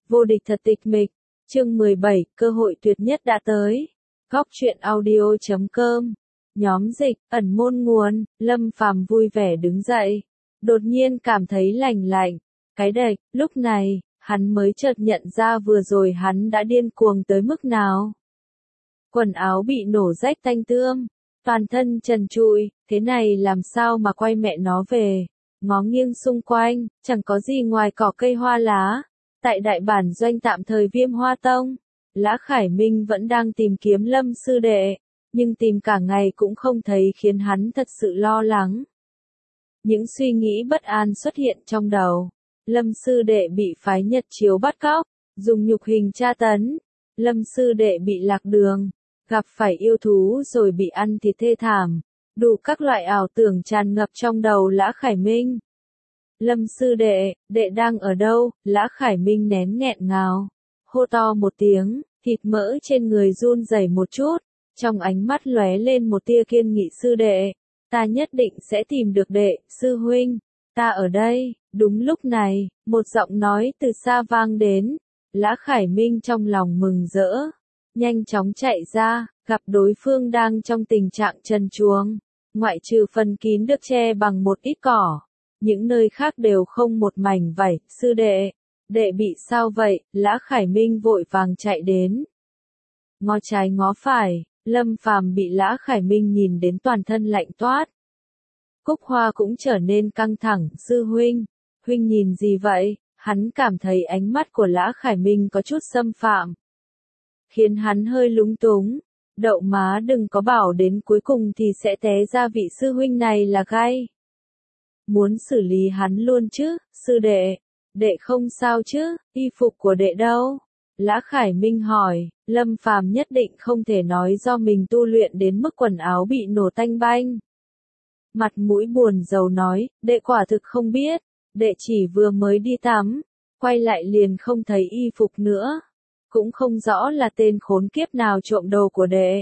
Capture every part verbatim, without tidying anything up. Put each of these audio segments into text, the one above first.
Vô địch thật tịch mịch. Chương mười bảy, cơ hội tuyệt nhất đã tới. Góc truyện audio chấm com. Nhóm dịch, ẩn môn nguồn, Lâm Phàm vui vẻ đứng dậy. Đột nhiên cảm thấy lành lạnh. Cái đệch, lúc này, hắn mới chợt nhận ra vừa rồi hắn đã điên cuồng tới mức nào. Quần áo bị nổ rách tanh tươm, toàn thân trần trụi, thế này làm sao mà quay mẹ nó về. Ngó nghiêng xung quanh, chẳng có gì ngoài cỏ cây hoa lá. Tại đại bản doanh tạm thời Viêm Hoa Tông, Lã Khải Minh vẫn đang tìm kiếm Lâm sư đệ, nhưng tìm cả ngày cũng không thấy khiến hắn thật sự lo lắng. Những suy nghĩ bất an xuất hiện trong đầu. Lâm sư đệ bị phái Nhật Chiếu bắt cóc, dùng nhục hình tra tấn. Lâm sư đệ bị lạc đường, gặp phải yêu thú rồi bị ăn thịt thê thảm. Đủ các loại ảo tưởng tràn ngập trong đầu Lã Khải Minh. Lâm sư đệ, đệ đang ở đâu? Lã Khải Minh nén nghẹn ngào, hô to một tiếng, thịt mỡ trên người run rẩy một chút, trong ánh mắt lóe lên một tia kiên nghị. Sư đệ, ta nhất định sẽ tìm được đệ. Sư huynh, ta ở đây. Đúng lúc này, một giọng nói từ xa vang đến. Lã Khải Minh trong lòng mừng rỡ, nhanh chóng chạy ra, gặp đối phương đang trong tình trạng trần truồng, ngoại trừ phần kín được che bằng một ít cỏ. Những nơi khác đều không một mảnh vảy. Sư đệ, đệ bị sao vậy? Lã Khải Minh vội vàng chạy đến. Ngó trái ngó phải, Lâm Phàm bị Lã Khải Minh nhìn đến toàn thân lạnh toát. Cúc Hoa cũng trở nên căng thẳng. Sư huynh, huynh nhìn gì vậy? Hắn cảm thấy ánh mắt của Lã Khải Minh có chút xâm phạm, khiến hắn hơi lúng túng. Đậu má, đừng có bảo đến cuối cùng thì sẽ té ra vị sư huynh này là gai. Muốn xử lý hắn luôn chứ. Sư đệ, đệ không sao chứ? Y phục của đệ đâu? Lã Khải Minh hỏi. Lâm Phàm nhất định không thể nói do mình tu luyện đến mức quần áo bị nổ tanh banh. Mặt mũi buồn rầu nói, đệ quả thực không biết, đệ chỉ vừa mới đi tắm, quay lại liền không thấy y phục nữa. Cũng không rõ là tên khốn kiếp nào trộm đồ của đệ.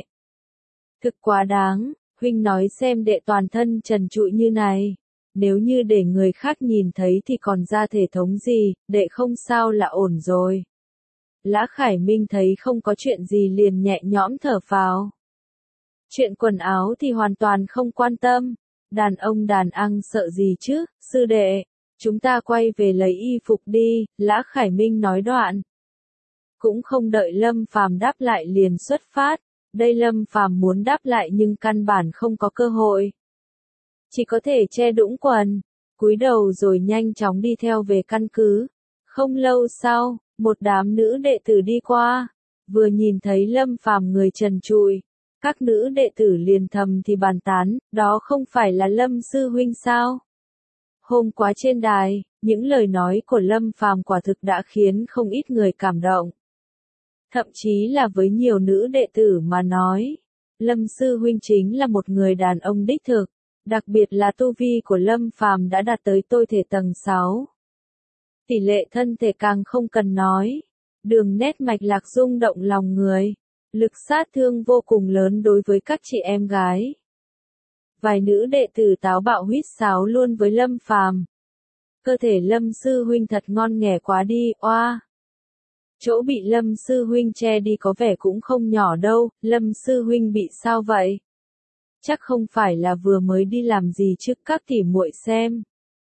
Thực quá đáng, huynh nói xem, đệ toàn thân trần trụi như này. Nếu như để người khác nhìn thấy thì còn ra thể thống gì, đệ không sao là ổn rồi. Lã Khải Minh thấy không có chuyện gì liền nhẹ nhõm thở phào. Chuyện quần áo thì hoàn toàn không quan tâm. Đàn ông đàn ăn sợ gì chứ? Sư đệ, chúng ta quay về lấy y phục đi. Lã Khải Minh nói đoạn. Cũng không đợi Lâm Phàm đáp lại liền xuất phát. Đây Lâm Phàm muốn đáp lại nhưng căn bản không có cơ hội. Chỉ có thể che đũng quần, cúi đầu rồi nhanh chóng đi theo về căn cứ. Không lâu sau, một đám nữ đệ tử đi qua, vừa nhìn thấy Lâm Phàm người trần trụi, các nữ đệ tử liền thầm thì bàn tán, đó không phải là Lâm sư huynh sao? Hôm qua trên đài, những lời nói của Lâm Phàm quả thực đã khiến không ít người cảm động. Thậm chí là với nhiều nữ đệ tử mà nói, Lâm sư huynh chính là một người đàn ông đích thực. Đặc biệt là tu vi của Lâm Phàm đã đạt tới tôi thể tầng sáu. Tỷ lệ thân thể càng không cần nói. Đường nét mạch lạc rung động lòng người. Lực sát thương vô cùng lớn đối với các chị em gái. Vài nữ đệ tử táo bạo huýt sáo luôn với Lâm Phàm. Cơ thể Lâm sư huynh thật ngon nghẻ quá đi, oa. Chỗ bị Lâm sư huynh che đi có vẻ cũng không nhỏ đâu. Lâm sư huynh bị sao vậy? Chắc không phải là vừa mới đi làm gì chứ? Các tỉ muội xem.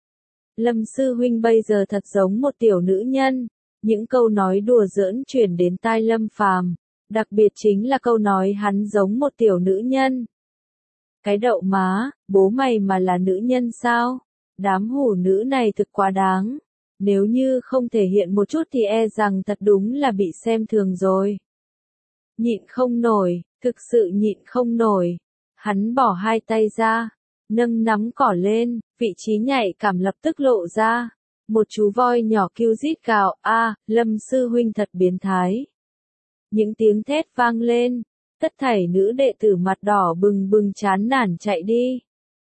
Lâm sư huynh bây giờ thật giống một tiểu nữ nhân. Những câu nói đùa giỡn truyền đến tai Lâm Phàm, đặc biệt chính là câu nói hắn giống một tiểu nữ nhân. Cái đậu má, bố mày mà là nữ nhân sao? Đám hủ nữ này thực quá đáng. Nếu như không thể hiện một chút thì e rằng thật đúng là bị xem thường rồi. Nhịn không nổi, thực sự nhịn không nổi. Hắn bỏ hai tay ra, nâng nắm cỏ lên, vị trí nhạy cảm lập tức lộ ra. Một chú voi nhỏ kêu rít gào, a, Lâm sư huynh thật biến thái. Những tiếng thét vang lên, tất thảy nữ đệ tử mặt đỏ bừng bừng chán nản chạy đi.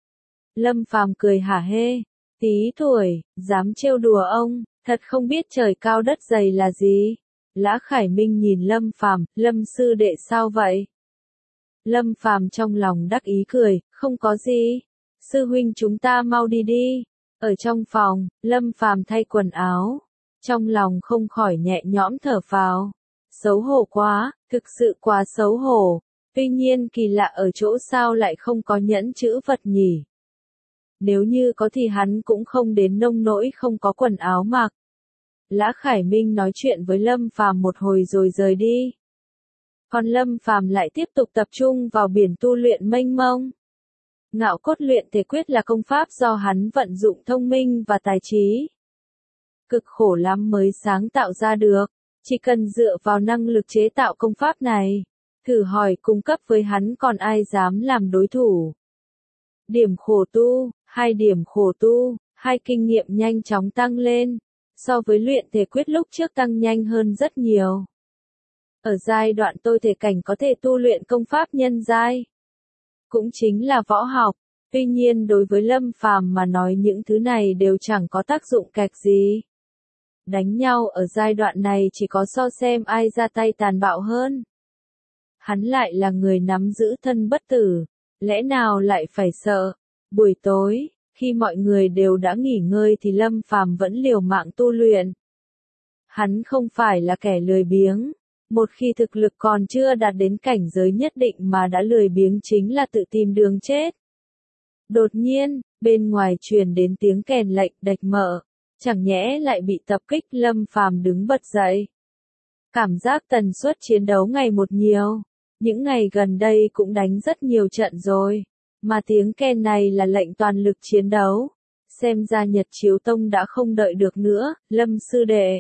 Lâm Phàm cười hả hê, tí tuổi, dám trêu đùa ông, thật không biết trời cao đất dày là gì. Lã Khải Minh nhìn Lâm Phàm, Lâm sư đệ sao vậy? Lâm Phàm trong lòng đắc ý cười, không có gì. Sư huynh chúng ta mau đi đi. Ở trong phòng, Lâm Phàm thay quần áo, Trong lòng không khỏi nhẹ nhõm thở phào. Xấu hổ quá, thực sự quá xấu hổ. Tuy nhiên kỳ lạ ở chỗ sao lại không có nhẫn chữ vật nhỉ. Nếu như có thì hắn cũng không đến nông nỗi không có quần áo mặc. Lã Khải Minh nói chuyện với Lâm Phàm một hồi rồi rời đi. Còn Lâm Phàm lại tiếp tục tập trung vào biển tu luyện mênh mông. Ngạo cốt luyện thể quyết là công pháp do hắn vận dụng thông minh và tài trí. Cực khổ lắm mới sáng tạo ra được, chỉ cần dựa vào năng lực chế tạo công pháp này, thử hỏi cung cấp với hắn còn ai dám làm đối thủ. Điểm khổ tu, hai điểm khổ tu, hai kinh nghiệm nhanh chóng tăng lên, so với luyện thể quyết lúc trước tăng nhanh hơn rất nhiều. Ở giai đoạn tôi thể cảnh có thể tu luyện công pháp nhân giai, cũng chính là võ học, tuy nhiên đối với Lâm Phàm mà nói những thứ này đều chẳng có tác dụng kẹt gì. Đánh nhau ở giai đoạn này chỉ có so xem ai ra tay tàn bạo hơn. Hắn lại là người nắm giữ thân bất tử, lẽ nào lại phải sợ. Buổi tối, khi mọi người đều đã nghỉ ngơi thì Lâm Phàm vẫn liều mạng tu luyện. Hắn không phải là kẻ lười biếng, một khi thực lực còn chưa đạt đến cảnh giới nhất định mà đã lười biếng chính là tự tìm đường chết. Đột nhiên, bên ngoài truyền đến tiếng kèn lệnh đạch mở, chẳng nhẽ lại bị tập kích. Lâm Phàm đứng bật dậy. Cảm giác tần suất chiến đấu ngày một nhiều, những ngày gần đây cũng đánh rất nhiều trận rồi, mà tiếng kèn này là lệnh toàn lực chiến đấu. Xem ra Nhật Chiếu Tông đã không đợi được nữa. Lâm sư đệ,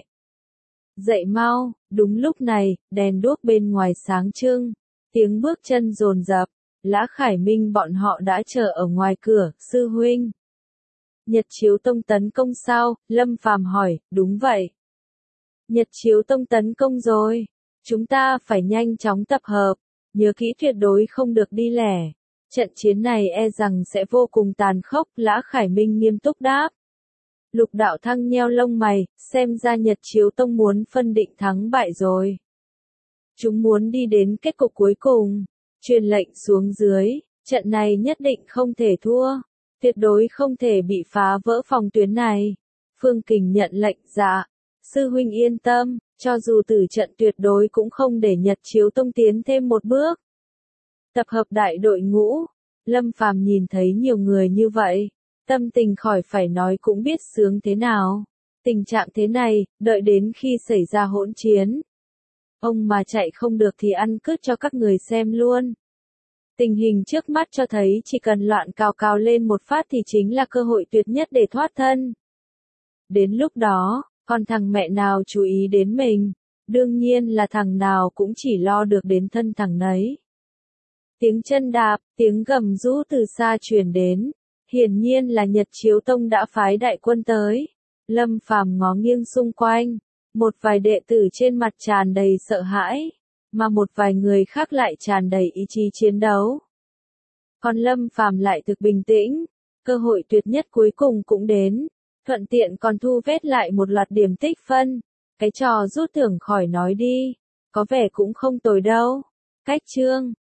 dậy mau. Đúng lúc này, đèn đuốc bên ngoài sáng trưng, tiếng bước chân dồn dập, Lã Khải Minh bọn họ đã chờ ở ngoài cửa. Sư huynh, Nhật Chiếu Tông tấn công sao? Lâm Phàm hỏi. Đúng vậy. Nhật Chiếu Tông tấn công rồi. Chúng ta phải nhanh chóng tập hợp, nhớ kỹ tuyệt đối không được đi lẻ. Trận chiến này e rằng sẽ vô cùng tàn khốc. Lã Khải Minh nghiêm túc đáp. Lục Đạo Thăng nheo lông mày, xem ra Nhật Chiếu Tông muốn phân định thắng bại rồi. Chúng muốn đi đến kết cục cuối cùng, truyền lệnh xuống dưới, trận này nhất định không thể thua, tuyệt đối không thể bị phá vỡ phòng tuyến này. Phương Kình nhận lệnh. Dạ, sư huynh yên tâm, cho dù tử trận tuyệt đối cũng không để Nhật Chiếu Tông tiến thêm một bước. Tập hợp đại đội ngũ, Lâm Phàm nhìn thấy nhiều người như vậy, tâm tình khỏi phải nói cũng biết sướng thế nào. Tình trạng thế này, đợi đến khi xảy ra hỗn chiến, ông mà chạy không được thì ăn cứt cho các người xem luôn. Tình hình trước mắt cho thấy chỉ cần loạn cào cào lên một phát thì chính là cơ hội tuyệt nhất để thoát thân. Đến lúc đó, còn thằng mẹ nào chú ý đến mình, đương nhiên là thằng nào cũng chỉ lo được đến thân thằng nấy. Tiếng chân đạp, tiếng gầm rú từ xa truyền đến, hiển nhiên là Nhật Chiếu Tông đã phái đại quân tới. Lâm Phàm ngó nghiêng xung quanh, một vài đệ tử trên mặt tràn đầy sợ hãi, mà một vài người khác lại tràn đầy ý chí chiến đấu. Còn Lâm Phàm lại thực bình tĩnh, cơ hội tuyệt nhất cuối cùng cũng đến, thuận tiện còn thu vét lại một loạt điểm tích phân. Cái trò rút thưởng khỏi nói đi, có vẻ cũng không tồi đâu. Cách chương